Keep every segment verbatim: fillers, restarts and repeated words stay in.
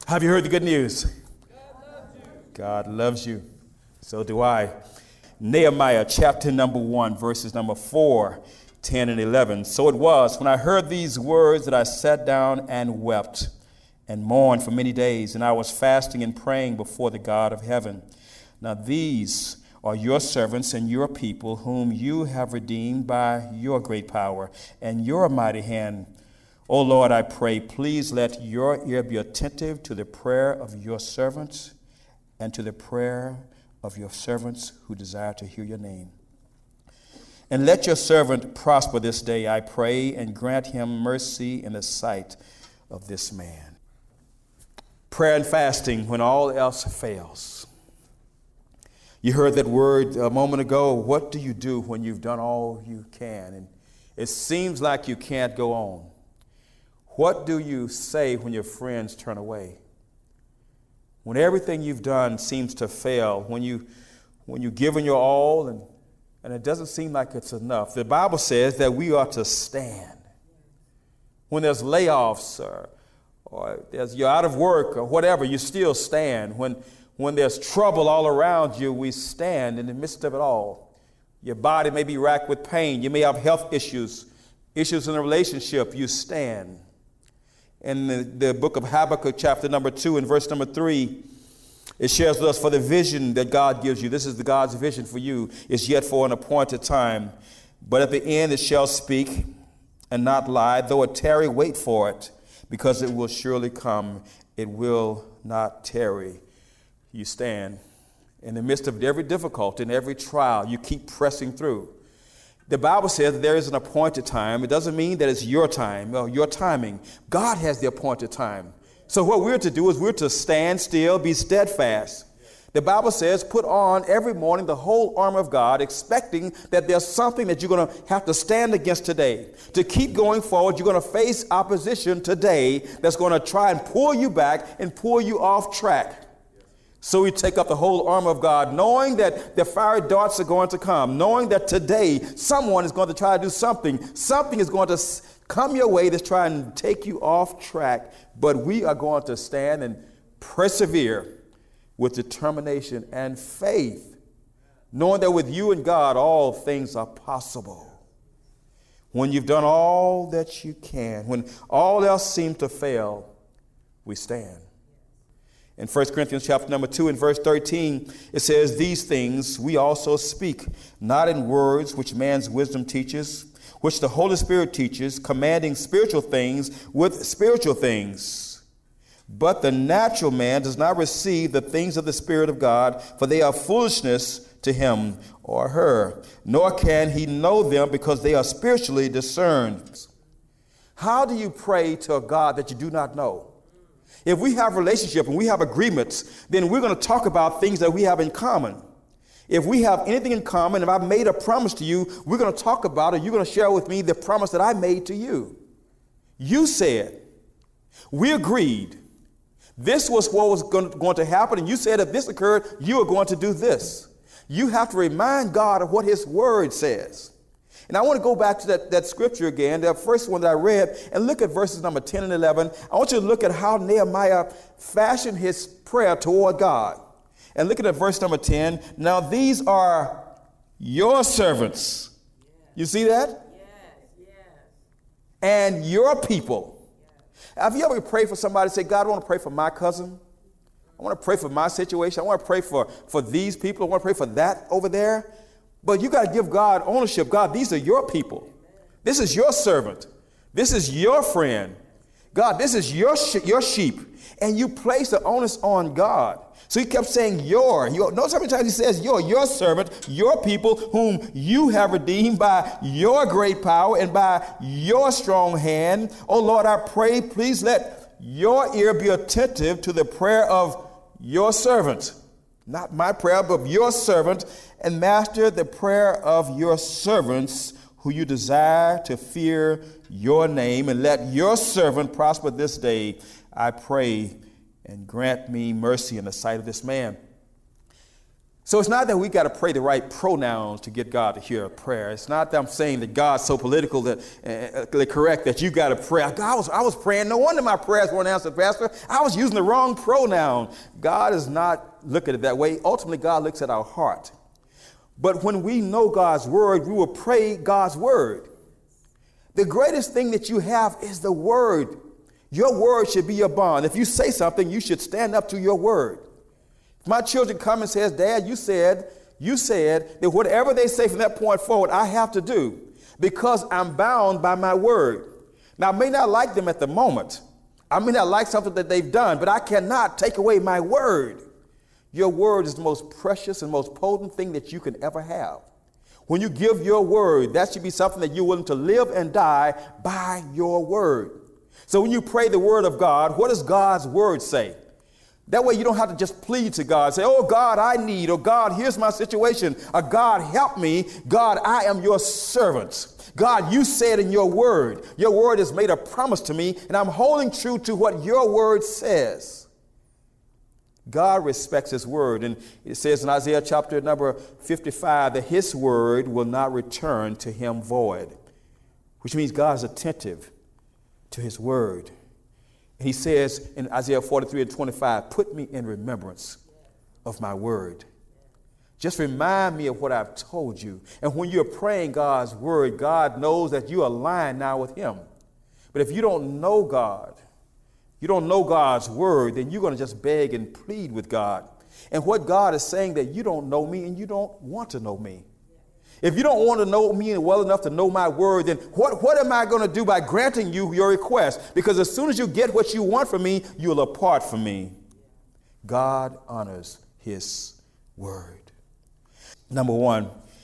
Have you heard the good news? God loves you. So do I. Nehemiah chapter number one, verses number four, ten, and eleven. So it was when I heard these words that I sat down and wept and mourned for many days, and I was fasting and praying before the God of heaven. Now these are your servants and your people, whom you have redeemed by your great power and your mighty hand. O Lord, I pray, please let your ear be attentive to the prayer of your servants and to the prayer of your servants who desire to hear your name. And let your servant prosper this day, I pray, and grant him mercy in the sight of this man. Prayer and fasting when all else fails. You heard that word a moment ago. What do you do when you've done all you can and it seems like you can't go on? What do you say when your friends turn away? When everything you've done seems to fail, when, you, when you've given your all and, and it doesn't seem like it's enough. The Bible says that we are to stand. When there's layoffs or, or there's, you're out of work or whatever, you still stand. When, when there's trouble all around you, we stand in the midst of it all. Your body may be racked with pain. You may have health issues, issues in a relationship. You stand. In the, the book of Habakkuk, chapter number two, and verse number three, it shares with us, for the vision that God gives you, this is the God's vision for you, is yet for an appointed time. But at the end it shall speak and not lie. Though it tarry, wait for it, because it will surely come. It will not tarry. You stand. In the midst of every difficulty and every trial, you keep pressing through. The Bible says that there is an appointed time. It doesn't mean that it's your time or your timing. God has the appointed time. So what we're to do is we're to stand still, be steadfast. The Bible says, put on every morning the whole armor of God, expecting that there's something that you're going to have to stand against today. To keep going forward, you're going to face opposition today that's going to try and pull you back and pull you off track. So we take up the whole armor of God, knowing that the fiery darts are going to come, knowing that today someone is going to try to do something. Something is going to come your way that's trying to take you off track. But we are going to stand and persevere with determination and faith, knowing that with you and God, all things are possible. When you've done all that you can, when all else seems to fail, we stand. In First Corinthians chapter number two and verse thirteen, it says, these things we also speak, not in words which man's wisdom teaches, which the Holy Spirit teaches, commanding spiritual things with spiritual things. But the natural man does not receive the things of the Spirit of God, for they are foolishness to him or her, nor can he know them because they are spiritually discerned. How do you pray to a God that you do not know? If we have relationship and we have agreements, then we're going to talk about things that we have in common. If we have anything in common, if I've made a promise to you, we're going to talk about it. You're going to share with me the promise that I made to you. You said, we agreed, this was what was going to, going to happen, and you said if this occurred, you are going to do this. You have to remind God of what his word says. And I want to go back to that, that scripture again, the first one that I read, and look at verses number ten and eleven. I want you to look at how Nehemiah fashioned his prayer toward God. And looking at verse number ten, now these are your servants. You see that? Yes, yes. And your people. Yes. Have you ever prayed for somebody and say, God, I want to pray for my cousin. I want to pray for my situation. I want to pray for, for these people. I want to pray for that over there. But you got to give God ownership. God, these are your people. This is your servant. This is your friend. God, this is your sh- your sheep. And you place the onus on God. So he kept saying your. your. Notice how many times he says your, your servant, your people whom you have redeemed by your great power and by your strong hand. Oh Lord, I pray, please let your ear be attentive to the prayer of your servant. Not my prayer, but your servant. And master, the prayer of your servants who you desire to fear your name. And let your servant prosper this day, I pray, and grant me mercy in the sight of this man. So it's not that we got to pray the right pronouns to get God to hear a prayer. It's not that I'm saying that God's so political that uh, correct that you got to pray. God, I was, I was praying. No wonder my prayers weren't answered, Pastor. I was using the wrong pronoun. God is not looking at it that way. Ultimately, God looks at our heart. But when we know God's word, we will pray God's word. The greatest thing that you have is the word. Your word should be your bond. If you say something, you should stand up to your word. If my children come and says, Dad, you said, you said that whatever they say from that point forward, I have to do because I'm bound by my word. Now, I may not like them at the moment. I may not like something that they've done, but I cannot take away my word. Your word is the most precious and most potent thing that you can ever have. When you give your word, that should be something that you're willing to live and die by your word. So when you pray the word of God, what does God's word say? That way you don't have to just plead to God, say, oh, God, I need, or God, here's my situation, or God, help me. God, I am your servant. God, you said in your word, your word has made a promise to me, and I'm holding true to what your word says. God respects his word. And it says in Isaiah chapter number fifty-five that his word will not return to him void, which means God is attentive to his word. And he says in Isaiah forty-three and twenty-five, put me in remembrance of my word. Just remind me of what I've told you. And when you're praying God's word, God knows that you are aligned now with him. But if you don't know God, you don't know God's word, then you're going to just beg and plead with God. And what God is saying that you don't know me and you don't want to know me. If you don't want to know me well enough to know my word, then what, what am I going to do by granting you your request? Because as soon as you get what you want from me, you'll apart from me. God honors his word. Number one,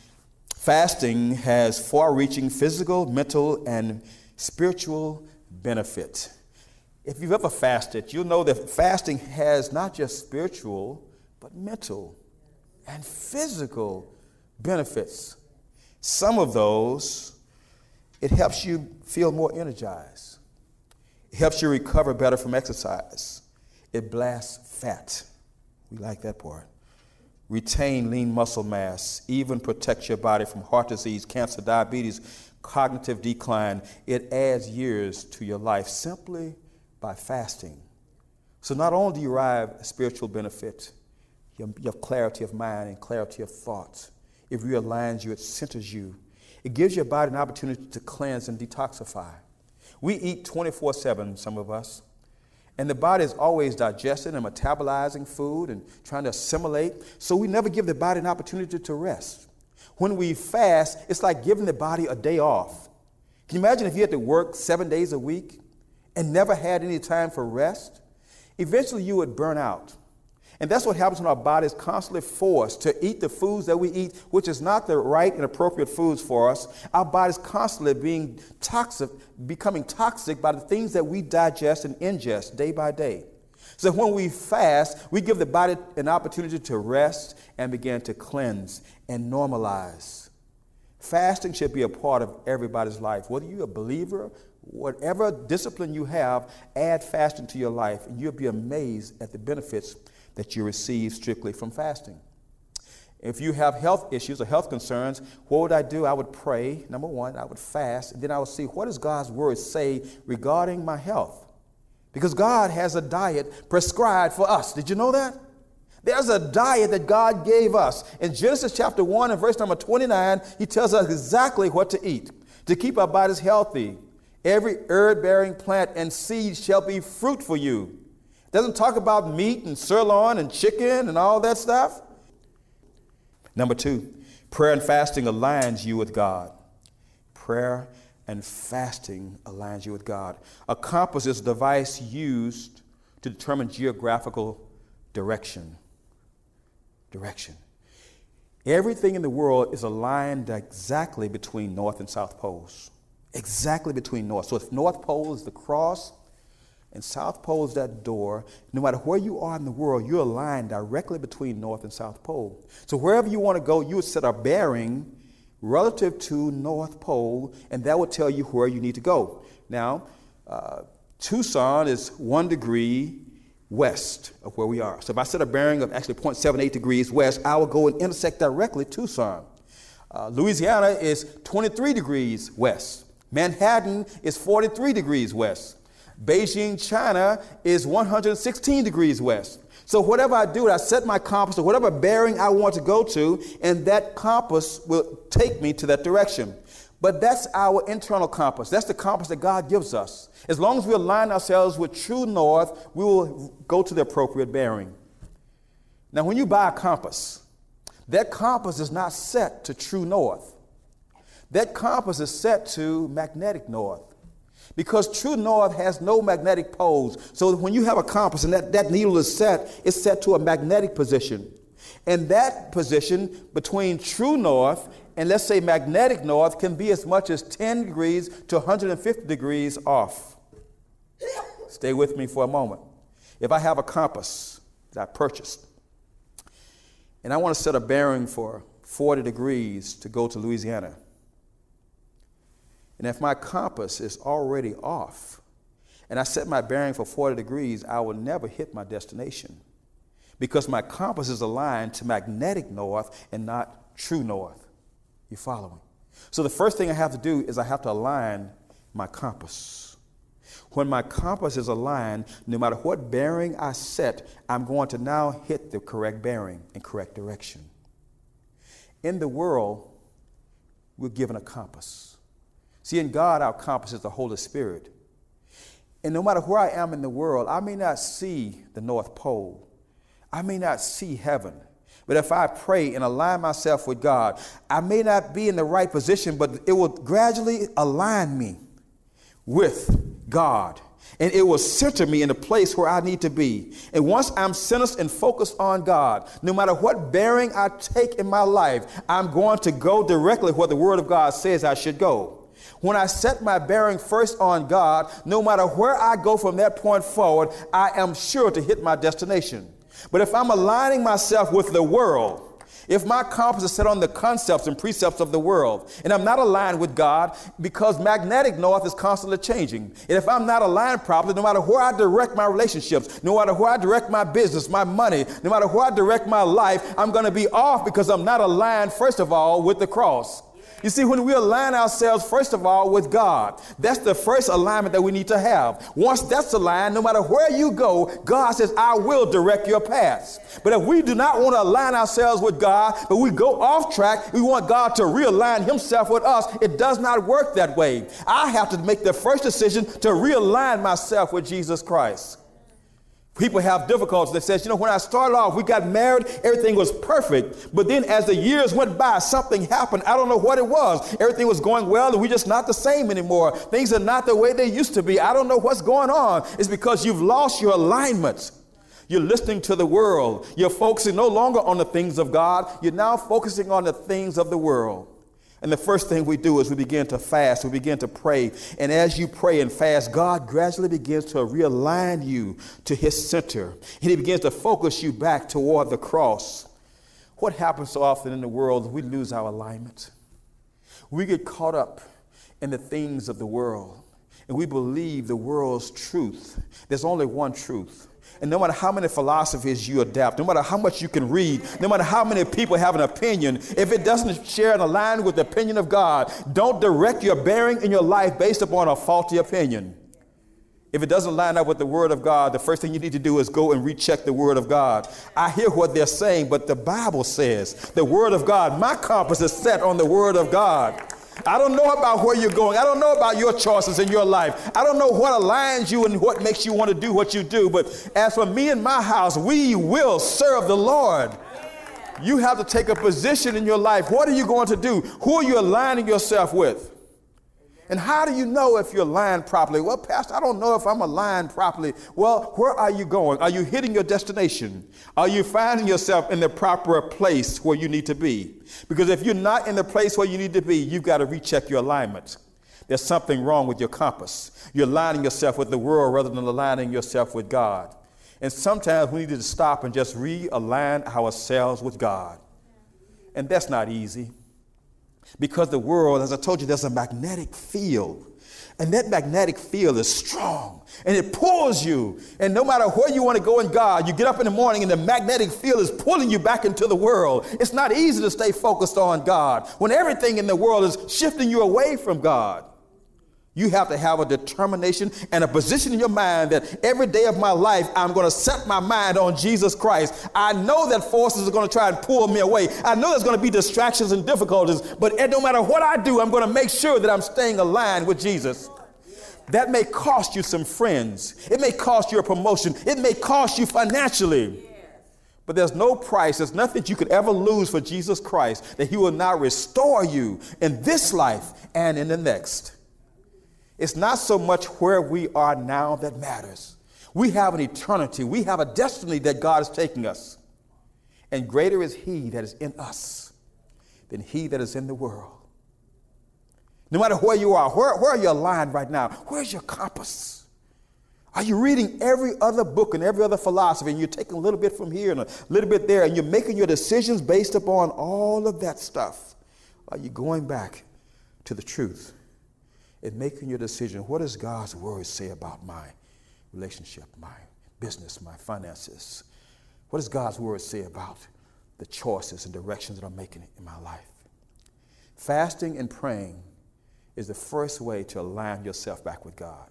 fasting has far-reaching physical, mental, and spiritual benefit. If you've ever fasted, you'll know that fasting has not just spiritual, but mental and physical benefits. Some of those, it helps you feel more energized. It helps you recover better from exercise. It blasts fat. We like that part. Retain lean muscle mass, even protects your body from heart disease, cancer, diabetes, cognitive decline. It adds years to your life simply by fasting. So not only do you derive spiritual benefit, you have clarity of mind and clarity of thought. It realigns you, it centers you. It gives your body an opportunity to cleanse and detoxify. We eat twenty-four seven, some of us, and the body is always digesting and metabolizing food and trying to assimilate, so we never give the body an opportunity to rest. When we fast, it's like giving the body a day off. Can you imagine if you had to work seven days a week and never had any time for rest? Eventually you would burn out. And that's what happens when our body is constantly forced to eat the foods that we eat, which is not the right and appropriate foods for us. Our body's constantly being toxic, becoming toxic by the things that we digest and ingest day by day. So when we fast, we give the body an opportunity to rest and begin to cleanse and normalize. Fasting should be a part of everybody's life. Whether you're a believer, whatever discipline you have, add fasting to your life, and you'll be amazed at the benefits that you receive strictly from fasting. If you have health issues or health concerns, what would I do? I would pray. Number one, I would fast, and then I would see what does God's word say regarding my health? Because God has a diet prescribed for us. Did you know that? There's a diet that God gave us. In Genesis chapter one and verse number twenty-nine, he tells us exactly what to eat to keep our bodies healthy. Every herb-bearing plant and seed shall be fruit for you. It doesn't talk about meat and sirloin and chicken and all that stuff. Number two, prayer and fasting aligns you with God. Prayer and fasting aligns you with God. A compass is a device used to determine geographical direction. Direction. Everything in the world is aligned exactly between north and south poles. Exactly between north. So if north pole is the cross and south pole is that door, no matter where you are in the world, you're aligned directly between north and south pole. So wherever you want to go, you would set a bearing relative to north pole, and that will tell you where you need to go. Now, uh, Tucson is one degree west of where we are. So if I set a bearing of actually zero point seven eight degrees west, I will go and intersect directly Tucson. Uh, Louisiana is twenty-three degrees west. Manhattan is forty-three degrees west. Beijing, China is one hundred sixteen degrees west. So whatever I do, I set my compass to whatever bearing I want to go to, and that compass will take me to that direction. But that's our internal compass. That's the compass that God gives us. As long as we align ourselves with true north, we will go to the appropriate bearing. Now, when you buy a compass, that compass is not set to true north. That compass is set to magnetic north, because true north has no magnetic poles. So when you have a compass and that, that needle is set, it's set to a magnetic position. And that position between true north and, let's say, magnetic north can be as much as ten degrees to one hundred fifty degrees off. Stay with me for a moment. If I have a compass that I purchased and I want to set a bearing for forty degrees to go to Louisiana, and if my compass is already off and I set my bearing for forty degrees, I will never hit my destination, because my compass is aligned to magnetic north and not true north. You following? So the first thing I have to do is I have to align my compass. When my compass is aligned, no matter what bearing I set, I'm going to now hit the correct bearing and correct direction. In the world, we're given a compass. See, in God, our compass is the Holy Spirit. And no matter where I am in the world, I may not see the North Pole. I may not see heaven. But if I pray and align myself with God, I may not be in the right position, but it will gradually align me with God. And it will center me in the place where I need to be. And once I'm centered and focused on God, no matter what bearing I take in my life, I'm going to go directly where the Word of God says I should go. When I set my bearing first on God, no matter where I go from that point forward, I am sure to hit my destination. But if I'm aligning myself with the world, if my compass is set on the concepts and precepts of the world, and I'm not aligned with God, because magnetic north is constantly changing, and if I'm not aligned properly, no matter where I direct my relationships, no matter where I direct my business, my money, no matter where I direct my life, I'm going to be off because I'm not aligned, first of all, with the cross. You see, when we align ourselves, first of all, with God, that's the first alignment that we need to have. Once that's aligned, no matter where you go, God says, I will direct your paths. But if we do not want to align ourselves with God, but we go off track, we want God to realign himself with us, it does not work that way. I have to make the first decision to realign myself with Jesus Christ. People have difficulties. They say, you know, when I started off, we got married, everything was perfect. But then as the years went by, something happened. I don't know what it was. Everything was going well, and we're just not the same anymore. Things are not the way they used to be. I don't know what's going on. It's because you've lost your alignment. You're listening to the world. You're focusing no longer on the things of God. You're now focusing on the things of the world. And the first thing we do is we begin to fast. We begin to pray. And as you pray and fast, God gradually begins to realign you to his center. And he begins to focus you back toward the cross. What happens so often in the world is we lose our alignment. We get caught up in the things of the world. And we believe the world's truth. There's only one truth. And no matter how many philosophies you adapt, no matter how much you can read, no matter how many people have an opinion, if it doesn't share and align with the opinion of God, don't direct your bearing in your life based upon a faulty opinion. If it doesn't line up with the Word of God, the first thing you need to do is go and recheck the Word of God. I hear what they're saying, but the Bible says the Word of God, my compass is set on the Word of God. I don't know about where you're going. I don't know about your choices in your life. I don't know what aligns you and what makes you want to do what you do. But as for me and my house, we will serve the Lord. You have to take a position in your life. What are you going to do? Who are you aligning yourself with? And how do you know if you're aligned properly? Well, Pastor, I don't know if I'm aligned properly. Well, where are you going? Are you hitting your destination? Are you finding yourself in the proper place where you need to be? Because if you're not in the place where you need to be, you've got to recheck your alignment. There's something wrong with your compass. You're aligning yourself with the world rather than aligning yourself with God. And sometimes we need to stop and just realign ourselves with God. And that's not easy. Because the world, as I told you, there's a magnetic field. And that magnetic field is strong and it pulls you. And no matter where you want to go in God, you get up in the morning and the magnetic field is pulling you back into the world. It's not easy to stay focused on God when everything in the world is shifting you away from God. You have to have a determination and a position in your mind that every day of my life, I'm going to set my mind on Jesus Christ. I know that forces are going to try and pull me away. I know there's going to be distractions and difficulties, but no matter what I do, I'm going to make sure that I'm staying aligned with Jesus. That may cost you some friends. It may cost you a promotion. It may cost you financially. But there's no price. There's nothing you could ever lose for Jesus Christ that he will not restore you in this life and in the next. It's not so much where we are now that matters. We have an eternity. We have a destiny that God is taking us. And greater is he that is in us than he that is in the world. No matter where you are, where, where are you aligned right now? Where's your compass? Are you reading every other book and every other philosophy, and you're taking a little bit from here and a little bit there, and you're making your decisions based upon all of that stuff? Are you going back to the truth and making your decision? What does God's word say about my relationship, my business, my finances? What does God's word say about the choices and directions that I'm making in my life? Fasting and praying is the first way to align yourself back with God.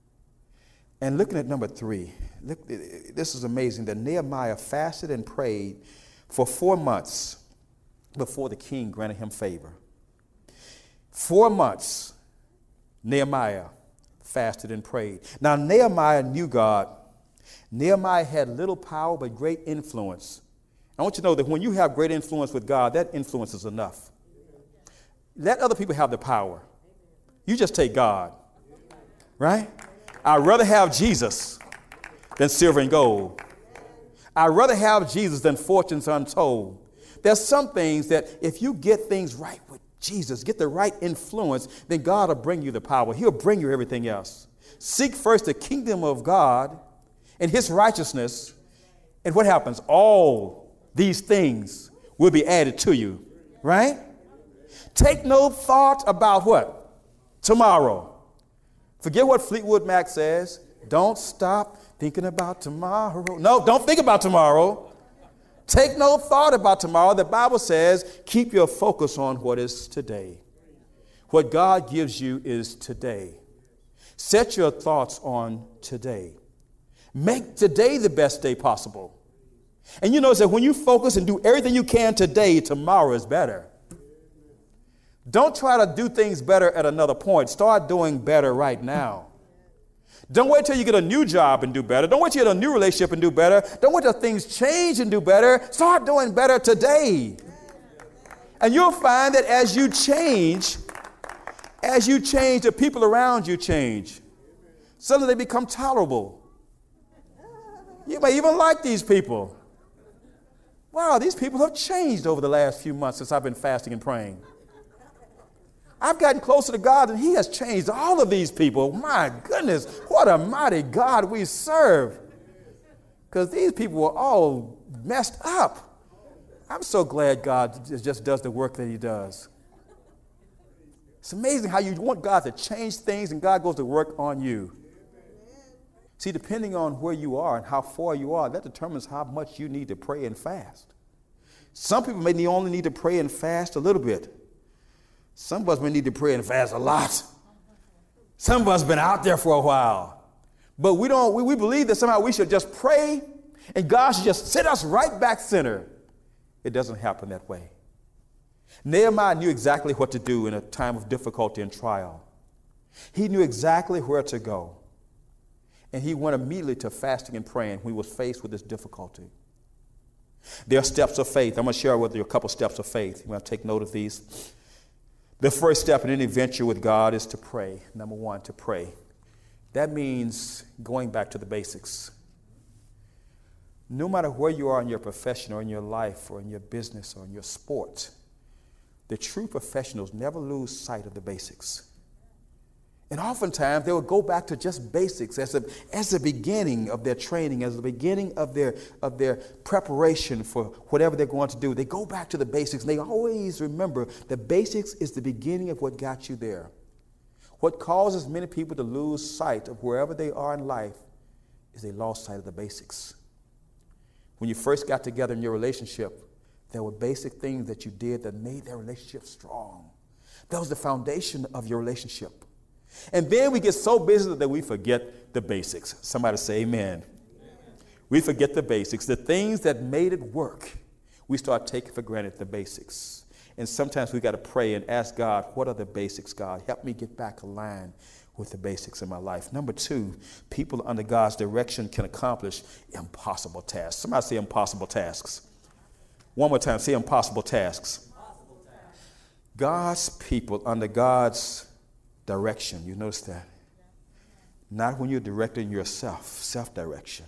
And looking at number three, look, this is amazing that Nehemiah fasted and prayed for four months before the king granted him favor. Four months. Nehemiah fasted and prayed. Now, Nehemiah knew God. Nehemiah had little power, but great influence. I want you to know that when you have great influence with God, that influence is enough. Let other people have the power. You just take God, right? I'd rather have Jesus than silver and gold. I'd rather have Jesus than fortunes untold. There's some things that if you get things right with Jesus, get the right influence, then God will bring you the power. He'll bring you everything else. Seek first the kingdom of God and his righteousness. And what happens? All these things will be added to you, right? Take no thought about what? Tomorrow. Forget what Fleetwood Mac says. Don't stop thinking about tomorrow. No, don't think about tomorrow. Take no thought about tomorrow. The Bible says, keep your focus on what is today. What God gives you is today. Set your thoughts on today. Make today the best day possible. And you notice that when you focus and do everything you can today, tomorrow is better. Don't try to do things better at another point. Start doing better right now. Don't wait till you get a new job and do better. Don't wait till you get a new relationship and do better. Don't wait till things change and do better. Start doing better today. And you'll find that as you change, as you change, the people around you change. Suddenly they become tolerable. You may even like these people. Wow, these people have changed over the last few months since I've been fasting and praying. I've gotten closer to God and he has changed all of these people. My goodness, what a mighty God we serve. Because these people were all messed up. I'm so glad God just does the work that he does. It's amazing how you want God to change things and God goes to work on you. See, depending on where you are and how far you are, that determines how much you need to pray and fast. Some people may only need to pray and fast a little bit. Some of us may need to pray and fast a lot. Some of us have been out there for a while. But we don't. We, we believe that somehow we should just pray and God should just sit us right back center. It doesn't happen that way. Nehemiah knew exactly what to do in a time of difficulty and trial. He knew exactly where to go. And he went immediately to fasting and praying when he was faced with this difficulty. There are steps of faith. I'm going to share with you a couple steps of faith. You want to take note of these. The first step in any venture with God is to pray. Number one, to pray. That means going back to the basics. No matter where you are in your profession or in your life or in your business or in your sport, the true professionals never lose sight of the basics. And oftentimes they will go back to just basics as a, as the beginning of their training, as the beginning of their, of their preparation for whatever they're going to do. They go back to the basics and they always remember the basics is the beginning of what got you there. What causes many people to lose sight of wherever they are in life is they lost sight of the basics. When you first got together in your relationship, there were basic things that you did that made that relationship strong. That was the foundation of your relationship. And then we get so busy that we forget the basics. Somebody say amen. Amen. We forget the basics. The things that made it work, we start taking for granted the basics. And sometimes we got to pray and ask God, what are the basics, God? Help me get back aligned with the basics in my life. Number two, people under God's direction can accomplish impossible tasks. Somebody say impossible tasks. One more time, say impossible tasks. Impossible tasks. God's people under God's direction. You notice that? Not when you're directing yourself, self-direction.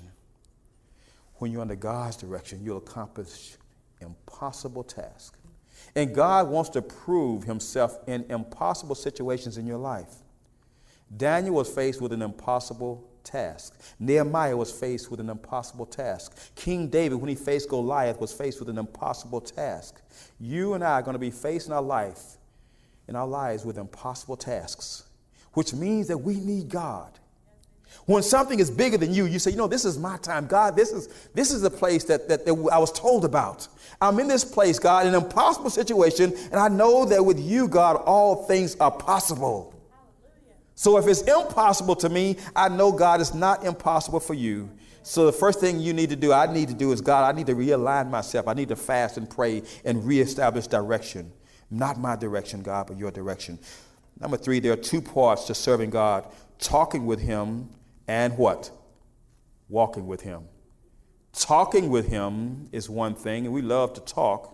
When you're under God's direction, you'll accomplish impossible tasks. And God wants to prove himself in impossible situations in your life. Daniel was faced with an impossible task. Nehemiah was faced with an impossible task. King David, when he faced Goliath, was faced with an impossible task. You and I are going to be facing our life, in our lives, with impossible tasks, which means that we need God. When something is bigger than you, you say, you know, this is my time. God, this is this is the place that, that, that I was told about. I'm in this place, God, in an impossible situation, and I know that with you, God, all things are possible. So if it's impossible to me, I know, God, it's not impossible for you. So the first thing you need to do, I need to do is, God, I need to realign myself. I need to fast and pray and reestablish direction. Not my direction, God, but your direction. Number three, there are two parts to serving God: talking with him and what? Walking with him. Talking with him is one thing, and we love to talk,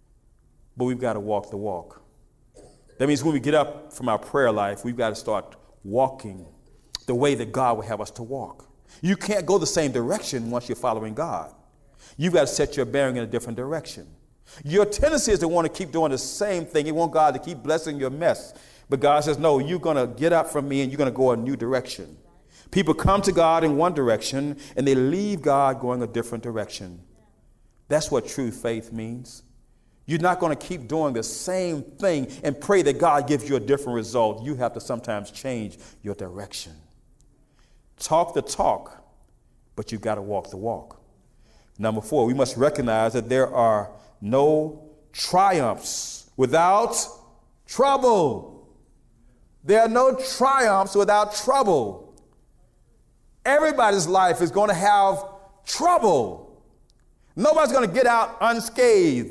but we've got to walk the walk. That means when we get up from our prayer life, we've got to start walking the way that God would have us to walk. You can't go the same direction once you're following God. You've got to set your bearing in a different direction. Your tendency is to want to keep doing the same thing. You want God to keep blessing your mess. But God says, no, you're going to get up from me and you're going to go a new direction. People come to God in one direction and they leave God going a different direction. That's what true faith means. You're not going to keep doing the same thing and pray that God gives you a different result. You have to sometimes change your direction. Talk the talk, but you've got to walk the walk. Number four, we must recognize that there are no triumphs without trouble. There are no triumphs without trouble. Everybody's life is going to have trouble. Nobody's going to get out unscathed.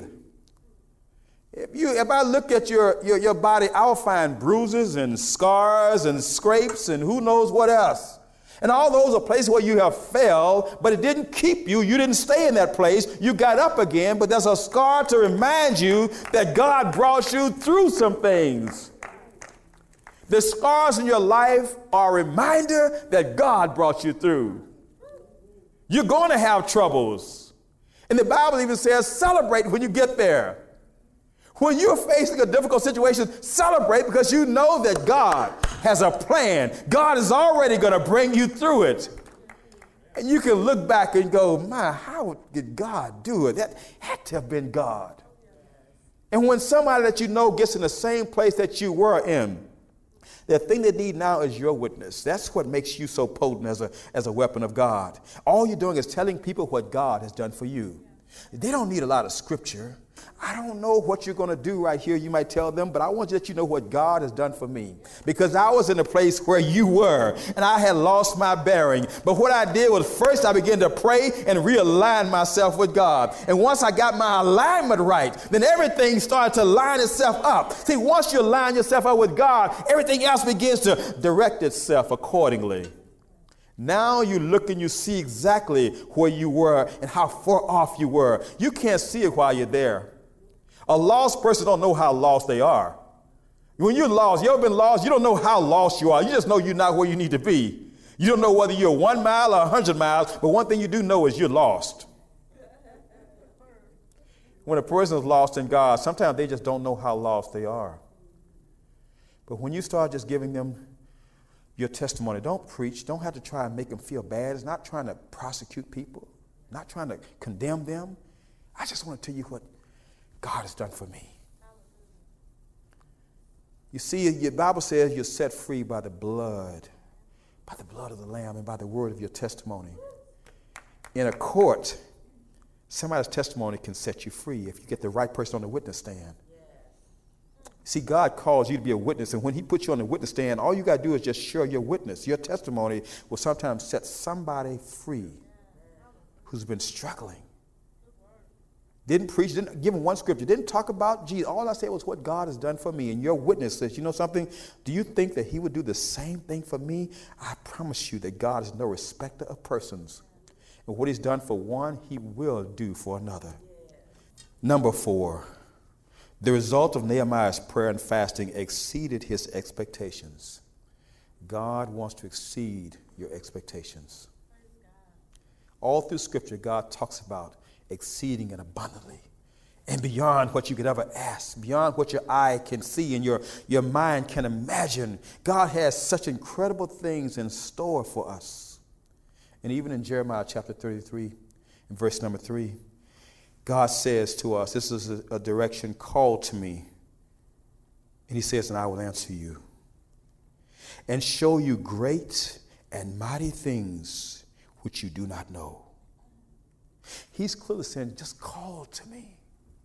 If you, if I look at your, your, your body, I'll find bruises and scars and scrapes and who knows what else. And all those are places where you have fell, but it didn't keep you. You didn't stay in that place. You got up again, but there's a scar to remind you that God brought you through some things. The scars in your life are a reminder that God brought you through. You're going to have troubles. And the Bible even says, celebrate when you get there. When you're facing a difficult situation, celebrate because you know that God has a plan. God is already going to bring you through it. And you can look back and go, my, how did God do it? That had to have been God. And when somebody that you know gets in the same place that you were in, the thing they need now is your witness. That's what makes you so potent as a, as a weapon of God. All you're doing is telling people what God has done for you. They don't need a lot of scripture. I don't know what you're going to do right here, you might tell them, but I want you to let you know what God has done for me. Because I was in a place where you were, and I had lost my bearing. But what I did was first I began to pray and realign myself with God. And once I got my alignment right, then everything started to line itself up. See, once you line yourself up with God, everything else begins to direct itself accordingly. Now you look and you see exactly where you were and how far off you were. You can't see it while you're there. A lost person don't know how lost they are. When you're lost, you ever been lost? You don't know how lost you are. You just know you're not where you need to be. You don't know whether you're one mile or a hundred miles, but one thing you do know is you're lost. When a person is lost in God, sometimes they just don't know how lost they are. But when you start just giving them your testimony, don't preach, don't have to try and make them feel bad. It's not trying to prosecute people, not trying to condemn them. I just want to tell you what God has done for me. You see, your Bible says you're set free by the blood, by the blood of the Lamb and by the word of your testimony. In a court, somebody's testimony can set you free if you get the right person on the witness stand. See, God calls you to be a witness, and when he puts you on the witness stand, all you got to do is just share your witness. Your testimony will sometimes set somebody free who's been struggling. Didn't preach, didn't give him one scripture, didn't talk about Jesus. All I said was what God has done for me. And your witness says, you know something? Do you think that he would do the same thing for me? I promise you that God is no respecter of persons. And what he's done for one, he will do for another. Number four, the result of Nehemiah's prayer and fasting exceeded his expectations. God wants to exceed your expectations. All through Scripture, God talks about exceeding and abundantly and beyond what you could ever ask, beyond what your eye can see and your, your mind can imagine. God has such incredible things in store for us. And even in Jeremiah chapter thirty-three, in verse number three, God says to us, this is a, a direction, call to me. And he says, and I will answer you and show you great and mighty things which you do not know. He's clearly saying, just call to me.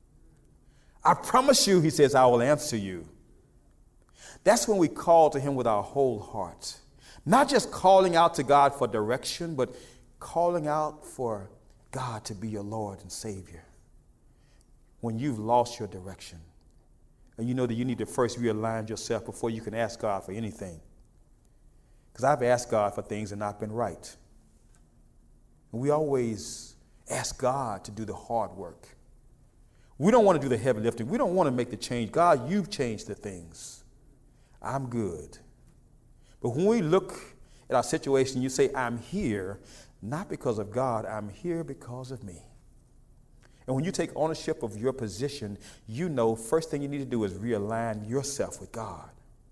I promise you, he says, I will answer you. That's when we call to him with our whole heart. Not just calling out to God for direction, but calling out for God to be your Lord and Savior. When you've lost your direction and you know that you need to first realign yourself before you can ask God for anything. Because I've asked God for things and not been right. And we always ask God to do the hard work. We don't want to do the heavy lifting. We don't want to make the change. God, you've changed the things. I'm good. But when we look at our situation, you say, I'm here, not because of God, I'm here because of me. And when you take ownership of your position, you know first thing you need to do is realign yourself with God.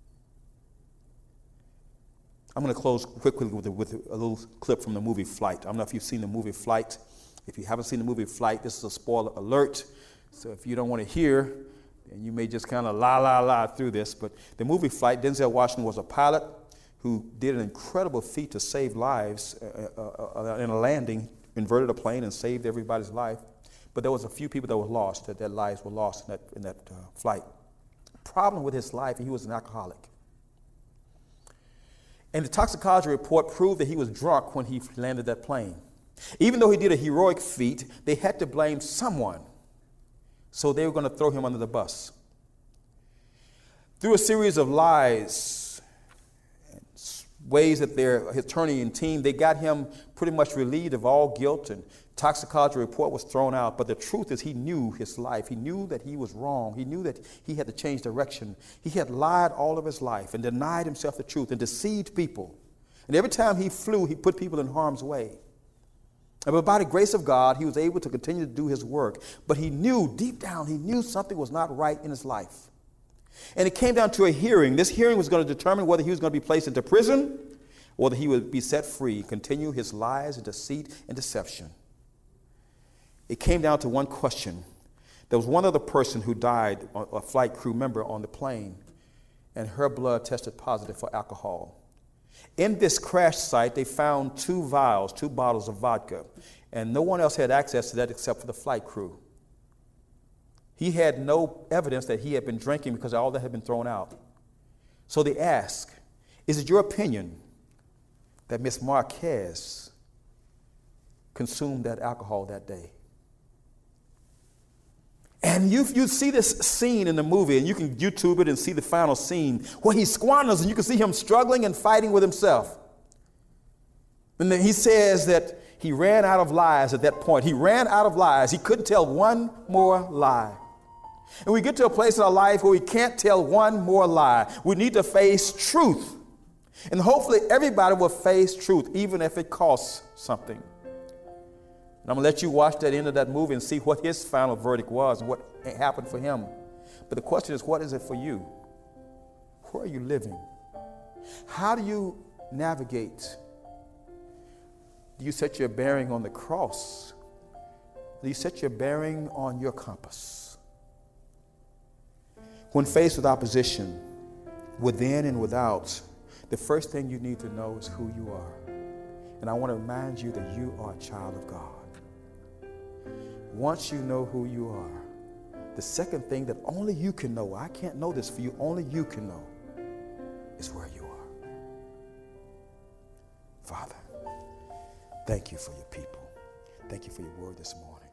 I'm going to close quickly with a, with a little clip from the movie Flight. I don't know if you've seen the movie Flight. If you haven't seen the movie Flight, this is a spoiler alert. So if you don't want to hear, then you may just kind of la, la, la through this. But the movie Flight, Denzel Washington was a pilot who did an incredible feat to save lives uh, uh, uh, in a landing, inverted a plane and saved everybody's life. But there was a few people that were lost, that their lives were lost in that, in that uh, flight. Problem with his life, he was an alcoholic. And the toxicology report proved that he was drunk when he landed that plane. Even though he did a heroic feat, they had to blame someone. So they were going to throw him under the bus. Through a series of lies, and ways that their attorney and team, they got him pretty much relieved of all guilt, and toxicology report was thrown out. But the truth is he knew his life. He knew that he was wrong. He knew that he had to change direction. He had lied all of his life and denied himself the truth and deceived people. And every time he flew, he put people in harm's way. But by the grace of God, he was able to continue to do his work. But he knew, deep down, he knew something was not right in his life. And it came down to a hearing. This hearing was going to determine whether he was going to be placed into prison or whether he would be set free, continue his lies and deceit and deception. It came down to one question. There was one other person who died, a flight crew member on the plane, and her blood tested positive for alcohol. In this crash site, they found two vials, two bottles of vodka, and no one else had access to that except for the flight crew. He had no evidence that he had been drinking because all that had been thrown out. So they asked, is it your opinion that Miss Marquez consumed that alcohol that day? And you, you see this scene in the movie, and you can YouTube it and see the final scene where he squanders, and you can see him struggling and fighting with himself. And then he says that he ran out of lies at that point. He ran out of lies. He couldn't tell one more lie. And we get to a place in our life where we can't tell one more lie. We need to face truth. And hopefully everybody will face truth, even if it costs something. And I'm going to let you watch that end of that movie and see what his final verdict was and what happened for him. But the question is, what is it for you? Where are you living? How do you navigate? Do you set your bearing on the cross? Do you set your bearing on your compass? When faced with opposition, within and without, the first thing you need to know is who you are. And I want to remind you that you are a child of God. Once you know who you are, the second thing that only you can know, I can't know this for you, only you can know, is where you are. Father, thank you for your people. Thank you for your word this morning.